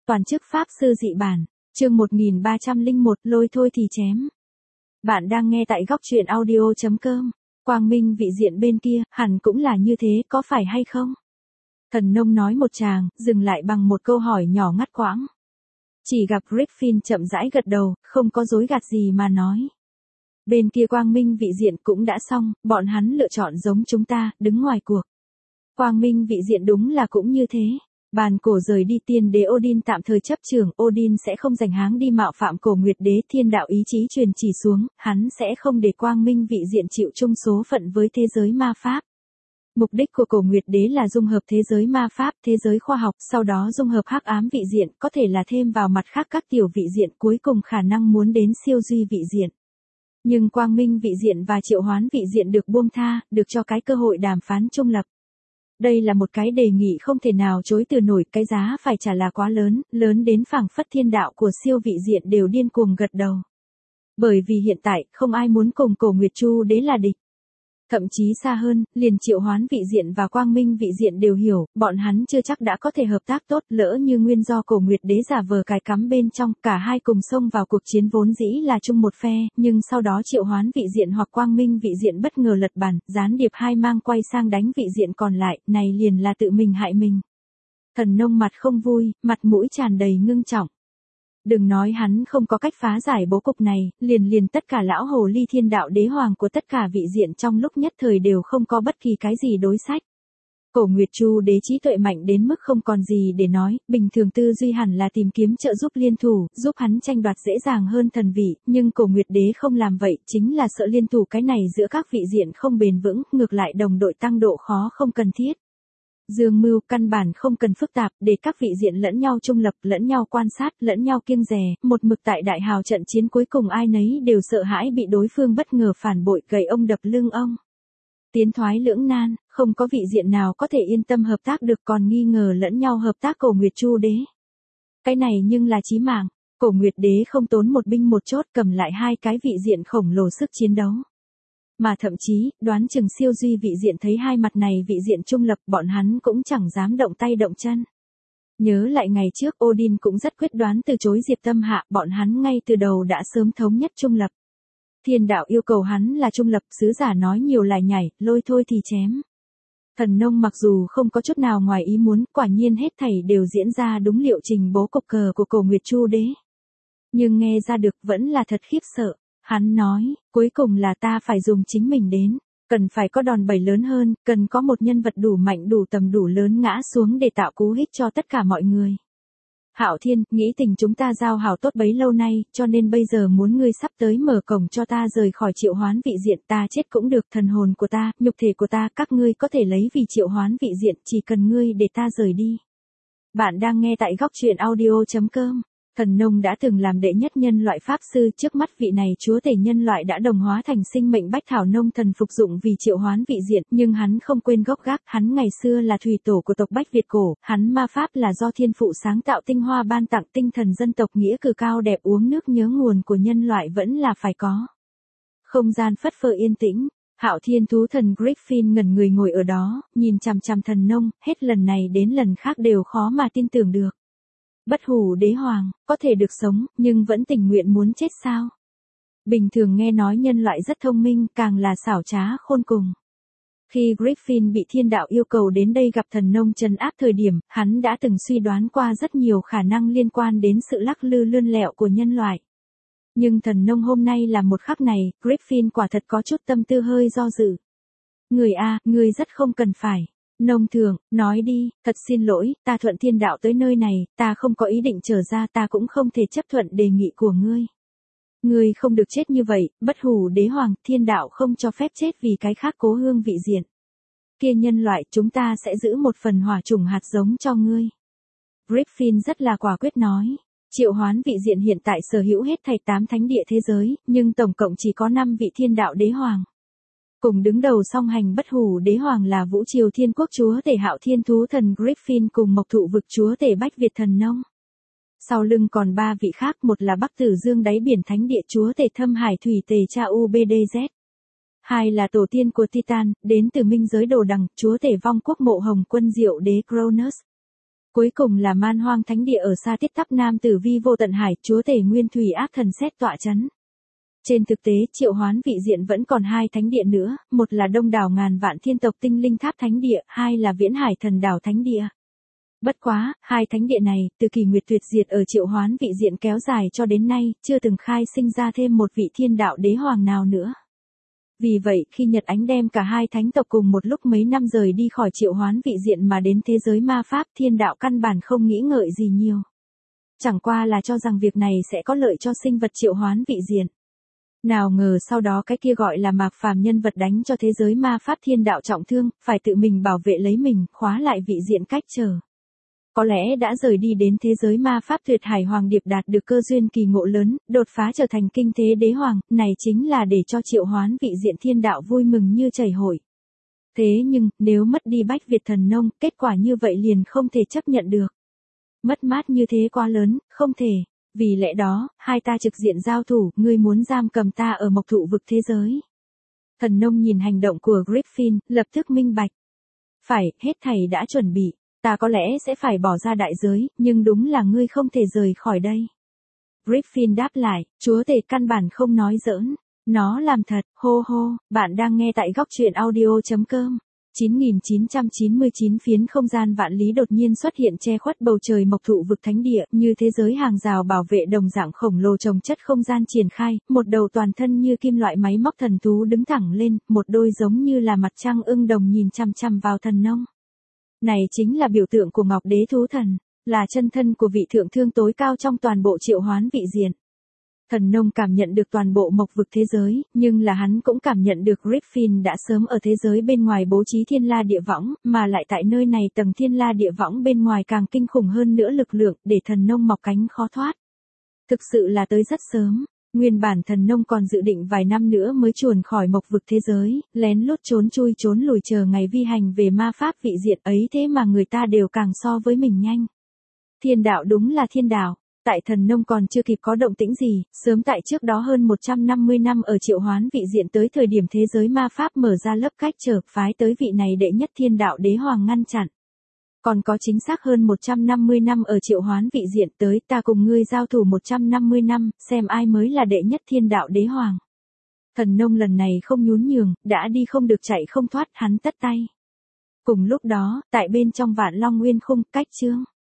Toàn chức Pháp Sư dị bản, chương 1301, lôi thôi thì chém. Bạn đang nghe tại góc truyện audio.com. Quang Minh vị diện bên kia, hẳn cũng là như thế, có phải hay không? Thần nông nói một tràng, dừng lại bằng một câu hỏi nhỏ ngắt quãng. Chỉ gặp Griffin chậm rãi gật đầu, không có dối gạt gì mà nói. Bên kia Quang Minh vị diện cũng đã xong, bọn hắn lựa chọn giống chúng ta, đứng ngoài cuộc. Quang Minh vị diện đúng là cũng như thế. Bàn cổ rời đi, tiên đế Odin tạm thời chấp trưởng, Odin sẽ không giành háng đi mạo phạm cổ nguyệt đế, thiên đạo ý chí truyền chỉ xuống, hắn sẽ không để Quang Minh vị diện chịu chung số phận với thế giới ma pháp. Mục đích của cổ nguyệt đế là dung hợp thế giới ma pháp, thế giới khoa học, sau đó dung hợp hắc ám vị diện, có thể là thêm vào mặt khác các tiểu vị diện, cuối cùng khả năng muốn đến siêu duy vị diện. Nhưng Quang Minh vị diện và triệu hoán vị diện được buông tha, được cho cái cơ hội đàm phán trung lập. Đây là một cái đề nghị không thể nào chối từ nổi, cái giá phải trả là quá lớn, lớn đến phảng phất thiên đạo của siêu vị diện đều điên cuồng gật đầu. Bởi vì hiện tại, không ai muốn cùng cổ Nguyệt Chu đế là địch. Thậm chí xa hơn, liền triệu hoán vị diện và Quang Minh vị diện đều hiểu, bọn hắn chưa chắc đã có thể hợp tác tốt, lỡ như nguyên do cổ Nguyệt đế giả vờ cài cắm bên trong, cả hai cùng xông vào cuộc chiến vốn dĩ là chung một phe, nhưng sau đó triệu hoán vị diện hoặc Quang Minh vị diện bất ngờ lật bàn, gián điệp hai mang quay sang đánh vị diện còn lại, này liền là tự mình hại mình. Thần nông mặt không vui, mặt mũi tràn đầy ngưng trọng. Đừng nói hắn không có cách phá giải bố cục này, liền tất cả lão hồ ly thiên đạo đế hoàng của tất cả vị diện trong lúc nhất thời đều không có bất kỳ cái gì đối sách. Cổ Nguyệt Chu đế trí tuệ mạnh đến mức không còn gì để nói, bình thường tư duy hẳn là tìm kiếm trợ giúp liên thủ, giúp hắn tranh đoạt dễ dàng hơn thần vị, nhưng cổ Nguyệt đế không làm vậy, chính là sợ liên thủ cái này giữa các vị diện không bền vững, ngược lại đồng đội tăng độ khó không cần thiết. Dương mưu căn bản không cần phức tạp, để các vị diện lẫn nhau trung lập, lẫn nhau quan sát, lẫn nhau kiêng dè, một mực tại đại hào trận chiến cuối cùng ai nấy đều sợ hãi bị đối phương bất ngờ phản bội, gậy ông đập lưng ông. Tiến thoái lưỡng nan, không có vị diện nào có thể yên tâm hợp tác được, còn nghi ngờ lẫn nhau hợp tác cổ Nguyệt Chu đế. Cái này nhưng là chí mạng, cổ Nguyệt đế không tốn một binh một chốt cầm lại hai cái vị diện khổng lồ sức chiến đấu. Mà thậm chí, đoán chừng siêu duy vị diện thấy hai mặt này vị diện trung lập, bọn hắn cũng chẳng dám động tay động chân. Nhớ lại ngày trước Odin cũng rất quyết đoán từ chối Diệp Tâm Hạ, bọn hắn ngay từ đầu đã sớm thống nhất trung lập. Thiên đạo yêu cầu hắn là trung lập, sứ giả nói nhiều lại nhảy, lôi thôi thì chém. Thần nông mặc dù không có chút nào ngoài ý muốn, quả nhiên hết thảy đều diễn ra đúng liệu trình bố cục cờ của cổ Nguyệt Chu đế. Nhưng nghe ra được vẫn là thật khiếp sợ. Hắn nói, cuối cùng là ta phải dùng chính mình đến, cần phải có đòn bẩy lớn hơn, cần có một nhân vật đủ mạnh đủ tầm đủ lớn ngã xuống để tạo cú hích cho tất cả mọi người. Hạo Thiên, nghĩ tình chúng ta giao hảo tốt bấy lâu nay, cho nên bây giờ muốn ngươi sắp tới mở cổng cho ta rời khỏi triệu hoán vị diện, ta chết cũng được, thần hồn của ta, nhục thể của ta, các ngươi có thể lấy vì triệu hoán vị diện, chỉ cần ngươi để ta rời đi. Bạn đang nghe tại góc truyện audio.com. Thần nông đã từng làm đệ nhất nhân loại pháp sư, trước mắt vị này chúa tể nhân loại đã đồng hóa thành sinh mệnh bách thảo nông thần phục dụng vì triệu hoán vị diện, nhưng hắn không quên gốc gác, hắn ngày xưa là thủy tổ của tộc Bách Việt cổ, hắn ma pháp là do thiên phụ sáng tạo tinh hoa ban tặng, tinh thần dân tộc nghĩa cử cao đẹp, uống nước nhớ nguồn của nhân loại vẫn là phải có. Không gian phất phơ yên tĩnh. Hạo Thiên thú thần Griffin ngẩn người ngồi ở đó, nhìn chằm chằm thần nông, hết lần này đến lần khác đều khó mà tin tưởng được. Bất hủ đế hoàng, có thể được sống, nhưng vẫn tình nguyện muốn chết sao? Bình thường nghe nói nhân loại rất thông minh, càng là xảo trá khôn cùng. Khi Griffin bị thiên đạo yêu cầu đến đây gặp thần nông trấn áp thời điểm, hắn đã từng suy đoán qua rất nhiều khả năng liên quan đến sự lắc lư lươn lẹo của nhân loại. Nhưng thần nông hôm nay là một khắc này, Griffin quả thật có chút tâm tư hơi do dự. Người a, người rất không cần phải. Nông thường, nói đi, thật xin lỗi, ta thuận thiên đạo tới nơi này, ta không có ý định trở ra, ta cũng không thể chấp thuận đề nghị của ngươi. Ngươi không được chết như vậy, bất hủ đế hoàng, thiên đạo không cho phép chết vì cái khác cố hương vị diện. Kia nhân loại, chúng ta sẽ giữ một phần hỏa chủng hạt giống cho ngươi. Griffin rất là quả quyết nói. Triệu hoán vị diện hiện tại sở hữu hết thảy 8 thánh địa thế giới, nhưng tổng cộng chỉ có 5 vị thiên đạo đế hoàng. Cùng đứng đầu song hành bất hủ đế hoàng là Vũ Triều Thiên Quốc chúa tể Hạo Thiên thú thần Griffin cùng Mộc Thụ vực chúa tể Bách Việt thần nông. Sau lưng còn 3 vị khác, một là Bắc Tử Dương đáy biển thánh địa chúa tể Thâm Hải thủy tề cha UBDZ. Hai là tổ tiên của Titan, đến từ minh giới đồ đằng, chúa tể vong quốc mộ hồng quân diệu đế Cronus. Cuối cùng là Man Hoang Thánh Địa ở xa Tiết Thắp Nam Tử Vi Vô Tận Hải, chúa tể Nguyên Thủy Ác Thần xét tọa chấn. Trên thực tế, Triệu Hoán Vị Diện vẫn còn 2 thánh địa nữa, một là Đông đảo ngàn vạn thiên tộc Tinh Linh Tháp Thánh Địa, 2 là Viễn Hải Thần Đảo Thánh Địa. Bất quá, 2 thánh địa này, từ kỳ nguyệt tuyệt diệt ở Triệu Hoán Vị Diện kéo dài cho đến nay, chưa từng khai sinh ra thêm một vị thiên đạo đế hoàng nào nữa. Vì vậy, khi Nhật Ánh đem cả 2 thánh tộc cùng một lúc mấy năm rời đi khỏi Triệu Hoán Vị Diện mà đến thế giới ma pháp, thiên đạo căn bản không nghĩ ngợi gì nhiều. Chẳng qua là cho rằng việc này sẽ có lợi cho sinh vật Triệu Hoán Vị Diện. Nào ngờ sau đó cái kia gọi là Mạc Phàm nhân vật đánh cho thế giới ma pháp thiên đạo trọng thương, phải tự mình bảo vệ lấy mình, khóa lại vị diện cách trở. Có lẽ đã rời đi đến thế giới ma pháp tuyệt hải hoàng điệp đạt được cơ duyên kỳ ngộ lớn, đột phá trở thành kinh thế đế hoàng, này chính là để cho Triệu Hoán Vị Diện thiên đạo vui mừng như chảy hội. Thế nhưng, nếu mất đi Bách Việt Thần Nông, kết quả như vậy liền không thể chấp nhận được. Mất mát như thế quá lớn, không thể. Vì lẽ đó, 2 ta trực diện giao thủ, ngươi muốn giam cầm ta ở mộc thụ vực thế giới. Thần Nông nhìn hành động của Griffin, lập tức minh bạch. Phải, hết thảy đã chuẩn bị. Ta có lẽ sẽ phải bỏ ra đại giới, nhưng đúng là ngươi không thể rời khỏi đây. Griffin đáp lại, chúa tể căn bản không nói giỡn. Nó làm thật, hô hô, bạn đang nghe tại góc truyện audio.com. 9999 phiến không gian vạn lý đột nhiên xuất hiện che khuất bầu trời mộc thụ vực thánh địa, như thế giới hàng rào bảo vệ đồng dạng khổng lồ trồng chất không gian triển khai, một đầu toàn thân như kim loại máy móc thần thú đứng thẳng lên, một đôi giống như là mặt trăng ưng đồng nhìn chằm chằm vào Thần Nông. Này chính là biểu tượng của Ngọc Đế thú thần, là chân thân của vị thượng thương tối cao trong toàn bộ Triệu Hoán Vị Diện. Thần Nông cảm nhận được toàn bộ mộc vực thế giới, nhưng là hắn cũng cảm nhận được Griffin đã sớm ở thế giới bên ngoài bố trí thiên la địa võng, mà lại tại nơi này tầng thiên la địa võng bên ngoài càng kinh khủng hơn nữa lực lượng, để Thần Nông mọc cánh khó thoát. Thực sự là tới rất sớm, nguyên bản Thần Nông còn dự định vài năm nữa mới chuồn khỏi mộc vực thế giới, lén lút trốn chui trốn lùi chờ ngày vi hành về ma pháp vị diện ấy, thế mà người ta đều càng so với mình nhanh. Thiên đạo đúng là thiên đạo. Tại Thần Nông còn chưa kịp có động tĩnh gì, sớm tại trước đó hơn 150 năm ở Triệu Hoán Vị Diện tới thời điểm thế giới ma pháp mở ra lớp cách trở, phái tới vị này đệ nhất thiên đạo đế hoàng ngăn chặn. Còn có chính xác hơn 150 năm ở Triệu Hoán Vị Diện tới, ta cùng ngươi giao thủ 150 năm, xem ai mới là đệ nhất thiên đạo đế hoàng. Thần Nông lần này không nhún nhường, đã đi không được chạy không thoát, hắn tất tay. Cùng lúc đó, tại bên trong Vạn Long Nguyên Khung, cách chương